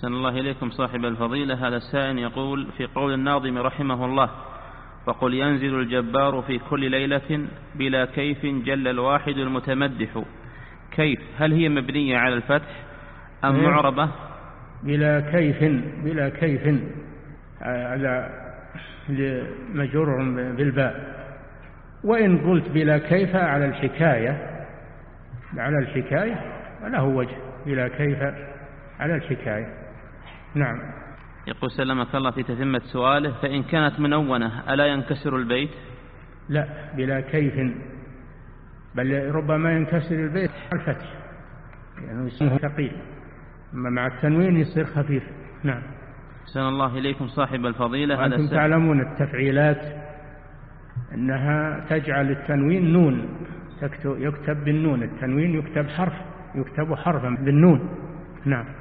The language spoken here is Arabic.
أحسن الله إليكم صاحب الفضيلة. هذا السائل يقول: في قول الناظم رحمه الله: وقل ينزل الجبار في كل ليلة بلا كيف جل الواحد المتمدح، كيف هل هي مبنية على الفتح أم معربة؟ بلا كيف على مجرور بالباء، وإن قلت بلا كيف على الحكاية وله وجه، بلا كيف على الحكاية. نعم. يقول سلمك الله في تتمة سؤاله: فإن كانت منونة ألا ينكسر البيت؟ لا، بلا كيف، بل ربما ينكسر البيت على الفتح، يعني يصير ثقيل، أما مع التنوين يصير خفيف. نعم. أحسن الله إليكم صاحب الفضيلة. وأنتم تعلمون التفعيلات أنها تجعل التنوين نون، يكتب بالنون، التنوين يكتب حرفا بالنون. نعم.